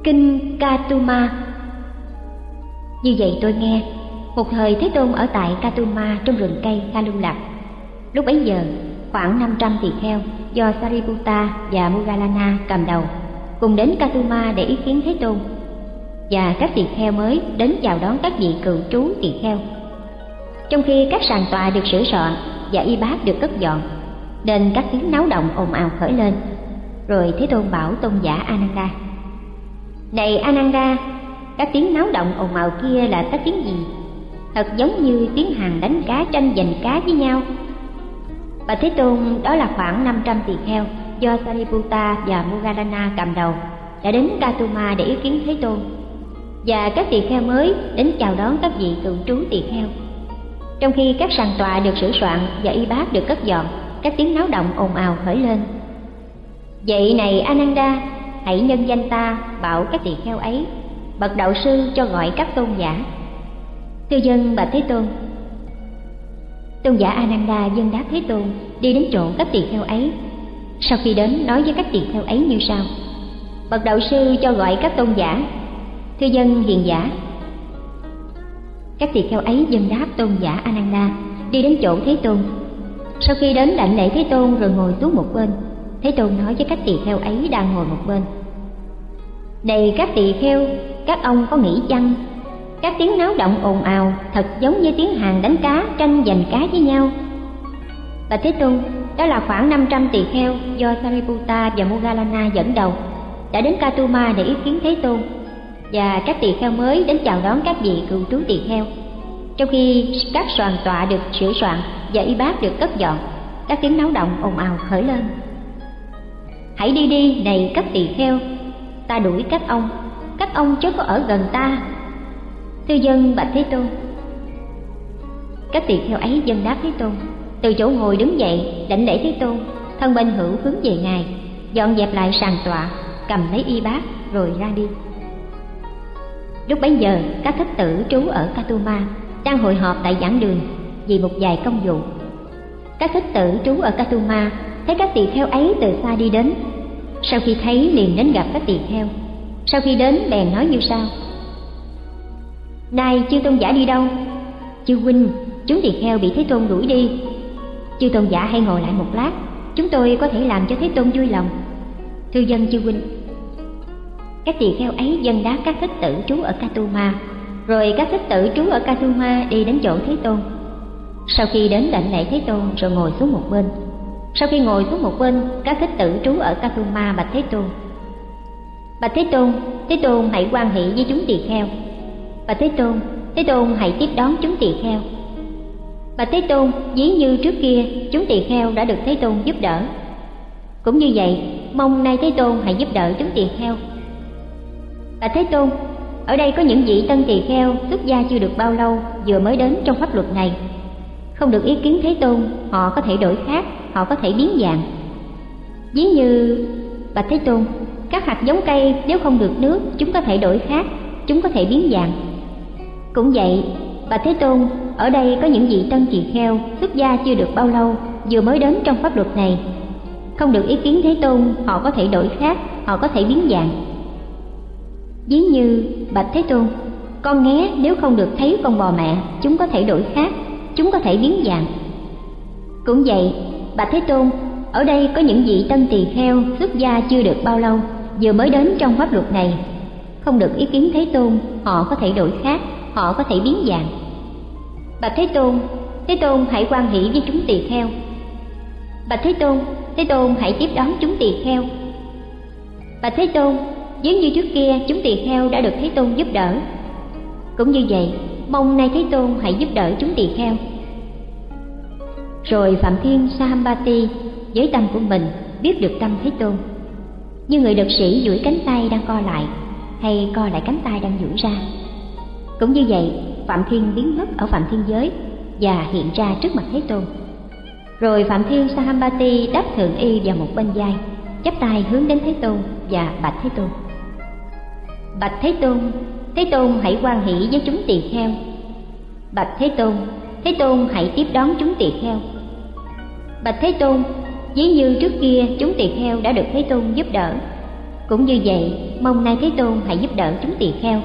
Kinh Katuma. Như vậy tôi nghe, một thời Thế Tôn ở tại Katuma trong rừng cây Khalu-lạc. Lúc bấy giờ, khoảng 500 tỳ kheo do Sariputta và Moggallana cầm đầu cùng đến Katuma để ý kiến Thế Tôn, và các tỳ kheo mới đến chào đón các vị cựu trú tỳ kheo. Trong khi các sàn tọa được sửa soạn và y bát được cất dọn, nên các tiếng náo động ồn ào khởi lên. Rồi Thế Tôn bảo tôn giả Ananda: Này Ananda, các tiếng náo động ồn ào kia là các tiếng gì? Thật giống như tiếng hàng đánh cá tranh giành cá với nhau. Bạch Thế Tôn, đó là khoảng 500 tỳ kheo do Sariputta và Moggallana cầm đầu đã đến Katuma để ý kiến Thế Tôn, và các tỳ kheo mới đến chào đón các vị cựu trú tỳ kheo. Trong khi các sàn tọa được sửa soạn và y bát được cất dọn, các tiếng náo động ồn ào khởi lên. Vậy này Ananda, hãy nhân danh ta bảo các tỳ kheo ấy, bậc đạo sư cho gọi các tôn giả. Thưa dân bạch Thế Tôn. Tôn giả Ananda dân đáp Thế Tôn, đi đến chỗ các tỳ kheo ấy. Sau khi đến, nói với các tỳ kheo ấy như sau: Bậc đạo sư cho gọi các tôn giả. Thưa dân hiền giả. Các tỳ kheo ấy dân đáp tôn giả Ananda, đi đến chỗ Thế Tôn. Sau khi đến đảnh lễ Thế Tôn rồi ngồi xuống một bên, Thế Tôn nói với các tỳ kheo ấy đang ngồi một bên: Này các tỳ kheo, các ông có nghĩ chăng các tiếng náo động ồn ào thật giống như tiếng hàng đánh cá tranh giành cá với nhau? Bạch Thế Tôn, đó là khoảng 500 tỳ kheo do Sariputta và Moggallana dẫn đầu đã đến Katuma để ý kiến Thế Tôn, và các tỳ kheo mới đến chào đón các vị cựu trú tỳ kheo. Trong khi các soàn tọa được sửa soạn và y bát được cất dọn, các tiếng náo động ồn ào khởi lên. Hãy đi đi này các tỳ kheo, ta đuổi các ông chớ có ở gần ta. Thưa dân bạch Thế Tôn. Các tỳ kheo ấy dân đáp Thế Tôn, từ chỗ ngồi đứng dậy đảnh lễ Thế Tôn, thân bên hữu hướng về ngài, dọn dẹp lại sàn tọa, cầm lấy y bát rồi ra đi. Lúc bấy giờ, các thích tử trú ở Katuma đang hội họp tại giảng đường vì một vài công vụ. Các thích tử trú ở Katuma thấy các tỳ kheo ấy từ xa đi đến. Sau khi thấy liền đến gặp các tỳ kheo. Sau khi đến bèn nói như sau: Này chư tôn giả đi đâu? Chư huynh, chúng tỳ kheo bị Thế Tôn đuổi đi. Chư tôn giả hãy ngồi lại một lát, chúng tôi có thể làm cho Thế Tôn vui lòng. Thưa dân chư huynh. Các tỳ kheo ấy dân đáp các thích tử trú ở Katuma. Rồi các thích tử trú ở Katuma đi đến chỗ Thế Tôn. Sau khi đến đảnh lễ Thế Tôn rồi ngồi xuống một bên. Sau khi ngồi xuống một bên, các thích tử trú ở Katuma bạch Thế Tôn: Bạch Thế Tôn hãy hoan hỷ với chúng tỳ kheo. Bạch Thế Tôn hãy tiếp đón chúng tỳ kheo. Bạch Thế Tôn, ví như trước kia chúng tỳ kheo đã được Thế Tôn giúp đỡ, cũng như vậy mong nay Thế Tôn hãy giúp đỡ chúng tỳ kheo. Bạch Thế Tôn, ở đây có những vị tân tỳ kheo xuất gia chưa được bao lâu vừa mới đến trong pháp luật này, không được ý kiến Thế Tôn, họ có thể đổi khác, họ có thể biến dạng. Ví như bạch Thế Tôn, các hạt giống cây nếu không được nước, chúng có thể đổi khác, chúng có thể biến dạng. Cũng vậy, bạch Thế Tôn, ở đây có những vị tân tỳ kheo xuất gia chưa được bao lâu vừa mới đến trong pháp luật này, không được ý kiến Thế Tôn, họ có thể đổi khác, họ có thể biến dạng. Ví như bạch Thế Tôn, con nghé nếu không được thấy con bò mẹ, chúng có thể đổi khác, chúng có thể biến dạng. Cũng vậy, bạch Thế Tôn, ở đây có những vị tân tỳ kheo xuất gia chưa được bao lâu vừa mới đến trong pháp luật này, không được ý kiến Thế Tôn, họ có thể đổi khác, họ có thể biến dạng. Bạch Thế Tôn hãy hoan hỷ với chúng tỳ kheo. Bạch Thế Tôn hãy tiếp đón chúng tỳ kheo. Bạch Thế Tôn, giống như trước kia chúng tỳ kheo đã được Thế Tôn giúp đỡ, cũng như vậy mong nay Thế Tôn hãy giúp đỡ chúng tỳ kheo. Rồi Phạm Thiên Sahambati với tâm của mình biết được tâm Thế Tôn, như người đực sĩ duỗi cánh tay đang co lại, hay co lại cánh tay đang duỗi ra. Cũng như vậy, Phạm Thiên biến mất ở Phạm Thiên giới và hiện ra trước mặt Thế Tôn. Rồi Phạm Thiên Sahambati đắp thượng y vào một bên vai, chắp tay hướng đến Thế Tôn và bạch Thế Tôn: Bạch Thế Tôn hãy hoan hỷ với chúng tỳ kheo. Bạch Thế Tôn hãy tiếp đón chúng tỳ kheo. Bạch Thế Tôn, ví như trước kia chúng tỳ kheo đã được Thế Tôn giúp đỡ, Cũng như vậy, mong nay Thế Tôn hãy giúp đỡ chúng tỳ kheo.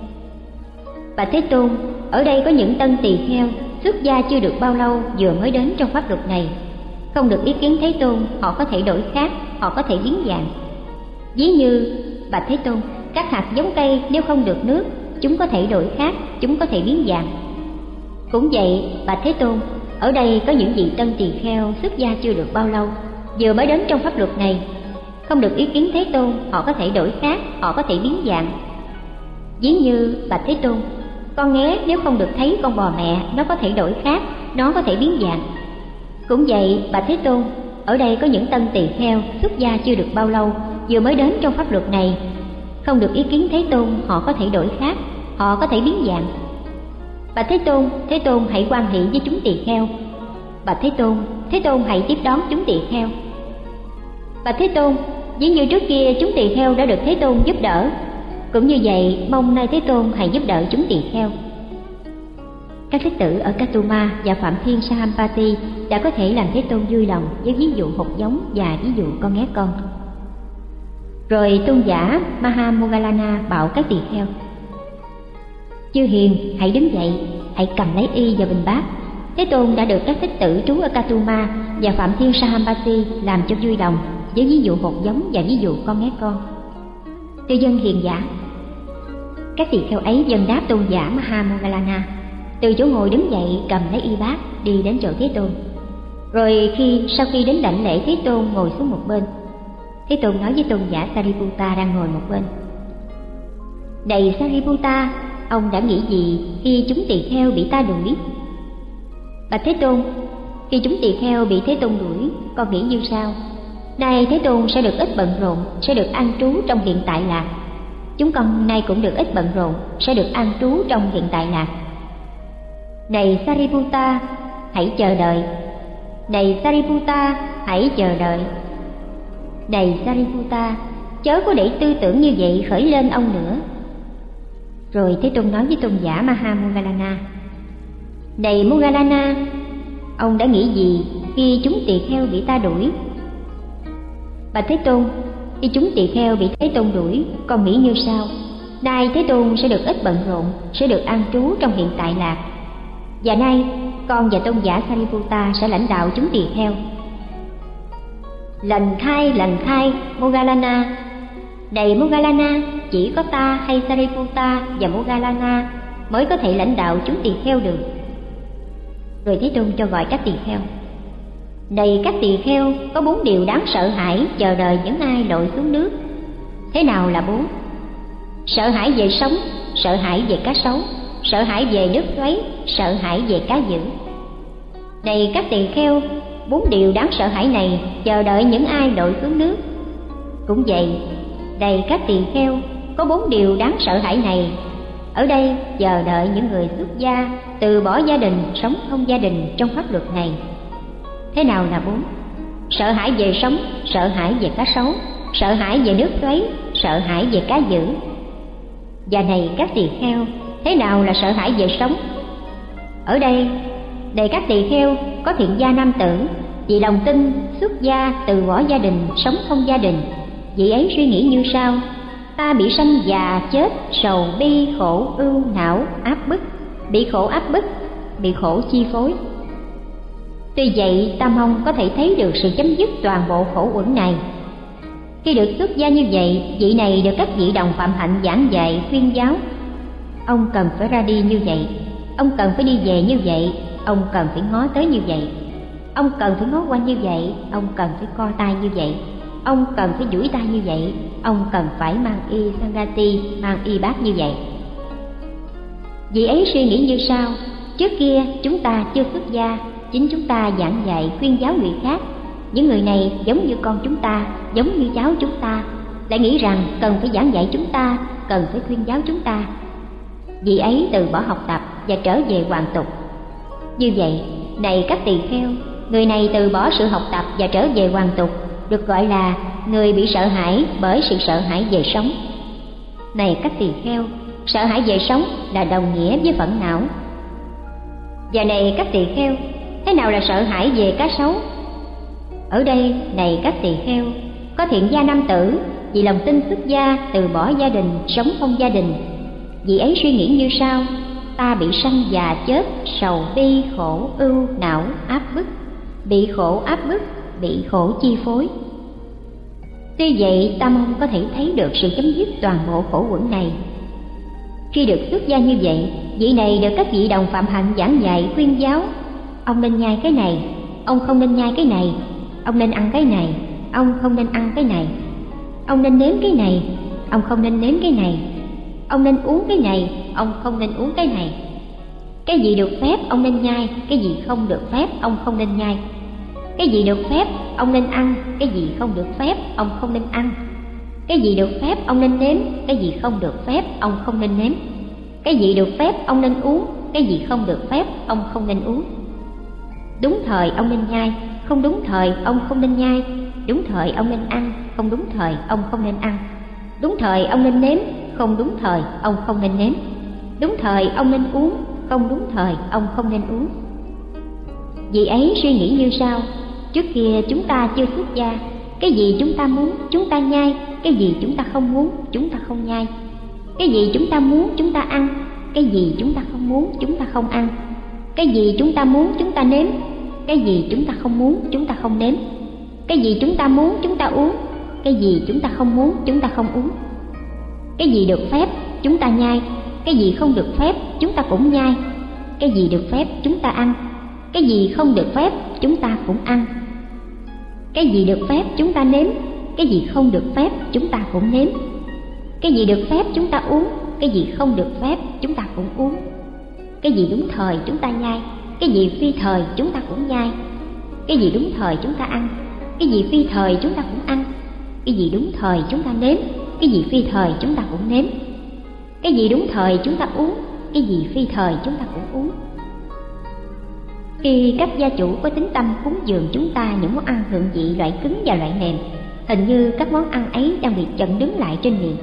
Bạch Thế Tôn, ở đây có những tân tỳ kheo xuất gia chưa được bao lâu vừa mới đến trong pháp luật này, không được ý kiến Thế Tôn, họ có thể đổi khác, họ có thể biến dạng. Ví như bạch Thế Tôn, các hạt giống cây nếu không được nước, chúng có thể đổi khác, chúng có thể biến dạng. Cũng vậy, bạch Thế Tôn, ở đây có những vị tân tỳ kheo xuất gia chưa được bao lâu vừa mới đến trong pháp luật này, không được ý kiến Thế Tôn, họ có thể đổi khác, họ có thể biến dạng. Ví như bạch Thế Tôn, con nghé nếu không được thấy con bò mẹ, nó có thể đổi khác, nó có thể biến dạng. Cũng vậy, bạch Thế Tôn, ở đây có những tân tỳ kheo xuất gia chưa được bao lâu vừa mới đến trong pháp luật này, không được ý kiến Thế Tôn, họ có thể đổi khác, họ có thể biến dạng. Bạch Thế Tôn hãy quan hệ với chúng tỳ kheo. Bạch Thế Tôn hãy tiếp đón chúng tỳ kheo. Bạch Thế Tôn, ví như trước kia chúng tỳ kheo đã được Thế Tôn giúp đỡ, cũng như vậy mong nay Thế Tôn hãy giúp đỡ chúng tỳ kheo. Các thích tử ở Katuma và Phạm Thiên Sahampati đã có thể làm Thế Tôn vui lòng với ví dụ hột giống và ví dụ con nghé con. Rồi tôn giả Mahamoggallana bảo các tỳ kheo: chư hiền, hãy đứng dậy, hãy cầm lấy y và bình bát. Thế Tôn đã được các thích tử trú ở Katuma và Phạm Thiên Sahampati làm cho vui lòng với ví dụ hột giống và ví dụ con nghé con. Thưa dân hiền giả, các tỳ kheo ấy dâng đáp tôn giả Mahamoggallana, từ chỗ ngồi đứng dậy cầm lấy y bát đi đến chỗ Thế Tôn. Rồi sau khi đến đảnh lễ Thế Tôn ngồi xuống một bên, Thế Tôn nói với tôn giả Sariputta đang ngồi một bên: này Sariputta, ông đã nghĩ gì khi chúng tỳ kheo bị ta đuổi? Bạch Thế Tôn, khi chúng tỳ kheo bị Thế Tôn đuổi, con nghĩ như sau: nay Thế Tôn sẽ được ít bận rộn, sẽ được an trú trong hiện tại lạc. Chúng con nay cũng được ít bận rộn, sẽ được an trú trong hiện tại lạc. Này Sariputta, hãy chờ đợi. Này Sariputta, hãy chờ đợi. Này Sariputta, chớ có để tư tưởng như vậy khởi lên ông nữa. Rồi Thế Tôn nói với tôn giả Mahamoggallana: này Moggallana, ông đã nghĩ gì khi chúng tỳ kheo bị ta đuổi? Bạch Thế Tôn, khi chúng tỳ kheo bị Thế Tôn đuổi, con nghĩ như sau: nay Thế Tôn sẽ được ít bận rộn, sẽ được an trú trong hiện tại lạc. Và nay con và tôn giả Sariputta sẽ lãnh đạo chúng tỳ kheo. Lành khai Moggallana. Này Moggallana, chỉ có ta hay Sariputta và Moggallana mới có thể lãnh đạo chúng tỳ kheo được. Rồi Thế Tôn cho gọi các tỳ kheo: này các tỳ kheo, có 4 điều đáng sợ hãi chờ đợi những ai lội xuống nước. Thế nào là 4? Sợ hãi về sóng, sợ hãi về cá sấu, sợ hãi về nước xoáy, sợ hãi về cá dữ. Này các tỳ kheo, 4 điều đáng sợ hãi này chờ đợi những ai lội xuống nước. Cũng vậy, này các tỳ kheo, có 4 điều đáng sợ hãi này ở đây chờ đợi những người xuất gia từ bỏ gia đình, sống không gia đình trong pháp luật này. Thế nào là 4? Sợ hãi về sóng, sợ hãi về cá sấu, sợ hãi về nước xoáy, sợ hãi về cá dữ. Và này các tỳ kheo, thế nào là sợ hãi về sóng? Ở đây, này các tỳ kheo, có thiện gia nam tử vì lòng tin xuất gia từ bỏ gia đình, sống không gia đình. Vị ấy suy nghĩ như sau: ta bị sanh già chết, sầu bi khổ ưu não áp bức, bị khổ áp bức, bị khổ chi phối. Tuy vậy, ta mong có thể thấy được sự chấm dứt toàn bộ khổ uẩn này. Khi được xuất gia như vậy, vị này được các vị đồng phạm hạnh giảng dạy khuyên giáo. Ông cần phải ra đi như vậy, ông cần phải đi về như vậy, ông cần phải ngó tới như vậy, ông cần phải ngó quanh như vậy, ông cần phải co tay như vậy, ông cần phải duỗi tay như vậy, ông cần phải mang y sangati, mang y bát như vậy. Vị ấy suy nghĩ như sau: trước kia chúng ta chưa xuất gia, chính chúng ta giảng dạy khuyên giáo người khác. Những người này giống như con chúng ta, giống như cháu chúng ta, lại nghĩ rằng cần phải giảng dạy chúng ta, cần phải khuyên giáo chúng ta. Vị ấy từ bỏ học tập và trở về hoàn tục. Như vậy, này các tỳ kheo, người này từ bỏ sự học tập và trở về hoàn tục, được gọi là người bị sợ hãi bởi sự sợ hãi về sống. Này các tỳ kheo, sợ hãi về sống là đồng nghĩa với phẫn não. Và này các tỳ kheo, thế nào là sợ hãi về cá sấu? Ở đây, này các tỳ kheo, có thiện gia nam tử vì lòng tin xuất gia từ bỏ gia đình sống không gia đình. Vị ấy suy nghĩ như sau: ta bị sanh già chết, sầu bi khổ ưu não áp bức, bị khổ áp bức, bị khổ chi phối. Tuy vậy, ta mong có thể thấy được sự chấm dứt toàn bộ khổ uẩn này. Khi được xuất gia như vậy, vị này được các vị đồng phạm hạnh giảng dạy khuyên giáo: ông nên nhai cái này, ông không nên nhai cái này, ông nên ăn cái này, ông không nên ăn cái này, ông nên nếm cái này, ông không nên nếm cái này, ông nên uống cái này, ông không nên uống cái này. Cái gì được phép ông nên nhai, cái gì không được phép ông không nên nhai. Cái gì được phép ông nên ăn, cái gì không được phép ông không nên ăn. Cái gì được phép ông nên nếm, cái gì không được phép ông không nên nếm. Cái gì được phép ông nên uống, cái gì không được phép ông không nên uống. Đúng thời ông nên nhai, không đúng thời ông không nên nhai. Đúng thời ông nên ăn, không đúng thời ông không nên ăn. Đúng thời ông nên nếm, không đúng thời ông không nên nếm. Đúng thời ông nên uống, không đúng thời ông không nên uống. Vị ấy suy nghĩ như sau: trước kia chúng ta chưa xuất gia, cái gì chúng ta muốn chúng ta nhai, cái gì chúng ta không muốn chúng ta không nhai. Cái gì chúng ta muốn chúng ta ăn, cái gì chúng ta không muốn chúng ta không ăn. Cái gì chúng ta muốn chúng ta nếm, cái gì chúng ta không muốn chúng ta không nếm. Cái gì chúng ta muốn chúng ta uống, cái gì chúng ta không muốn chúng ta không uống. Cái gì được phép chúng ta nhai, cái gì không được phép chúng ta cũng nhai. Cái gì được phép chúng ta ăn, cái gì không được phép chúng ta cũng ăn. Cái gì được phép chúng ta nếm, cái gì không được phép chúng ta cũng nếm. Cái gì được phép chúng ta uống, cái gì không được phép chúng ta cũng uống. Cái gì đúng thời chúng ta nhai, cái gì phi thời chúng ta cũng nhai. Cái gì đúng thời chúng ta ăn, cái gì phi thời chúng ta cũng ăn. Cái gì đúng thời chúng ta nếm, cái gì phi thời chúng ta cũng nếm. Cái gì đúng thời chúng ta uống, cái gì phi thời chúng ta cũng uống. Khi các gia chủ có tính tâm cúng dường chúng ta những món ăn thượng vị loại cứng và loại mềm, hình như các món ăn ấy đang bị chặn đứng lại trên miệng.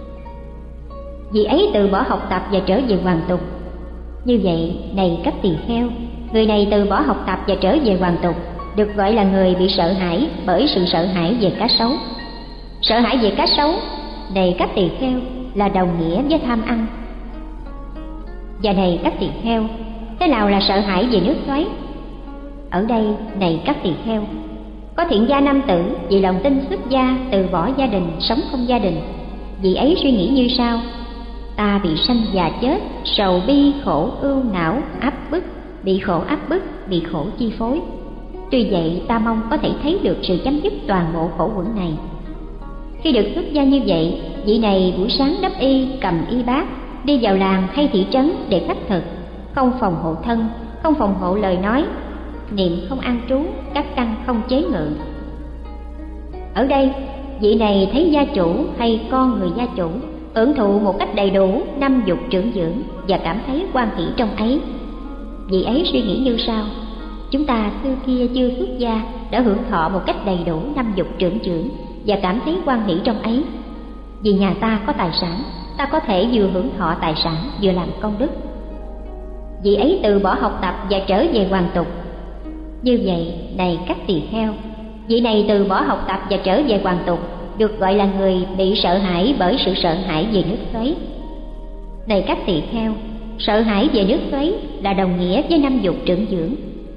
Vị ấy từ bỏ học tập và trở về hoàn tục. Như vậy, này các tỳ kheo, người này từ bỏ học tập và trở về hoàn tục, được gọi là người bị sợ hãi bởi sự sợ hãi về cá sấu. Sợ hãi về cá sấu, này các tỳ kheo, là đồng nghĩa với tham ăn. Và này các tỳ kheo, thế nào là sợ hãi về nước xoáy? Ở đây, này các tỳ kheo, có thiện gia nam tử vì lòng tin xuất gia từ bỏ gia đình sống không gia đình. Vị ấy suy nghĩ như sau: ta bị sanh già chết, sầu bi khổ ưu não áp bức, bị khổ áp bức, bị khổ chi phối. Tuy vậy, ta mong có thể thấy được sự chấm dứt toàn bộ khổ uẩn này. Khi được xuất gia như vậy, vị này buổi sáng đắp y, cầm y bát, đi vào làng hay thị trấn để khất thực, không phòng hộ thân, không phòng hộ lời nói, niệm không an trú, các căn không chế ngự. Ở đây, vị này thấy gia chủ hay con người gia chủ hưởng thụ một cách đầy đủ năm dục trưởng dưỡng và cảm thấy hoan hỷ trong ấy. Vị ấy suy nghĩ như sau: chúng ta xưa kia chưa xuất gia đã hưởng thọ một cách đầy đủ năm dục trưởng dưỡng và cảm thấy hoan hỷ trong ấy. Vì nhà ta có tài sản, ta có thể vừa hưởng thọ tài sản vừa làm công đức. Vị ấy từ bỏ học tập và trở về hoàn tục. Như vậy, này các tỳ kheo, vị này từ bỏ học tập và trở về hoàn tục, được gọi là người bị sợ hãi bởi sự sợ hãi về nước xoáy. Này các tỳ kheo, sợ hãi về nước xoáy là đồng nghĩa với năm dục trưởng dưỡng.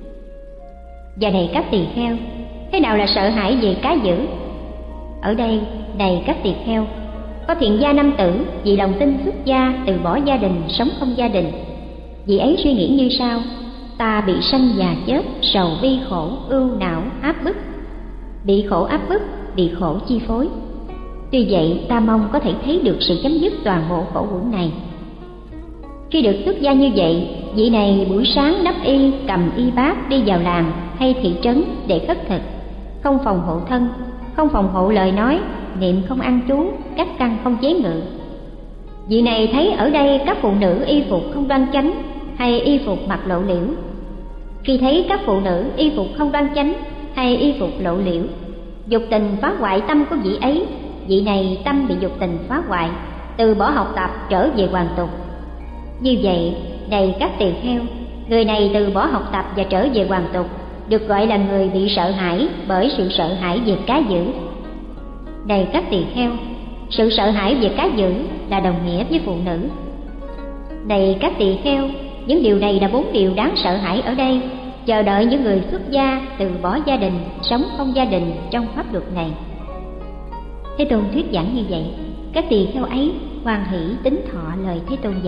Và này các tỳ kheo, thế nào là sợ hãi về cá dữ? Ở đây, này các tỳ kheo, có thiện gia nam tử vì lòng tin xuất gia từ bỏ gia đình sống không gia đình. Vị ấy suy nghĩ như sau: ta bị sanh già chết, sầu bi khổ ưu não áp bức, bị khổ áp bức, bị khổ chi phối. Tuy vậy, ta mong có thể thấy được sự chấm dứt toàn bộ khổ uẩn này. Khi được xuất gia như vậy, vị này buổi sáng đắp y, cầm y bát, đi vào làng hay thị trấn để khất thực, không phòng hộ thân, không phòng hộ lời nói, niệm không an trú, các căn không chế ngự. Vị này thấy ở đây các phụ nữ y phục không đoan chánh hay y phục mặc lộ liễu. Khi thấy các phụ nữ y phục không đoan chánh hay y phục lộ liễu, dục tình phá hoại tâm của vị ấy. Vị này tâm bị dục tình phá hoại, từ bỏ học tập trở về hoàn tục. Như vậy, này các tỳ kheo, người này từ bỏ học tập và trở về hoàn tục, được gọi là người bị sợ hãi bởi sự sợ hãi về cá dữ. Này các tỳ kheo, sự sợ hãi về cá dữ là đồng nghĩa với phụ nữ. Này các tỳ kheo, những điều này là 4 điều đáng sợ hãi ở đây, chờ đợi những người xuất gia từ bỏ gia đình, sống không gia đình trong pháp luật này. Thế Tôn thuyết giảng như vậy, các tỳ kheo ấy hoan hỷ tín thọ lời Thế Tôn dạy.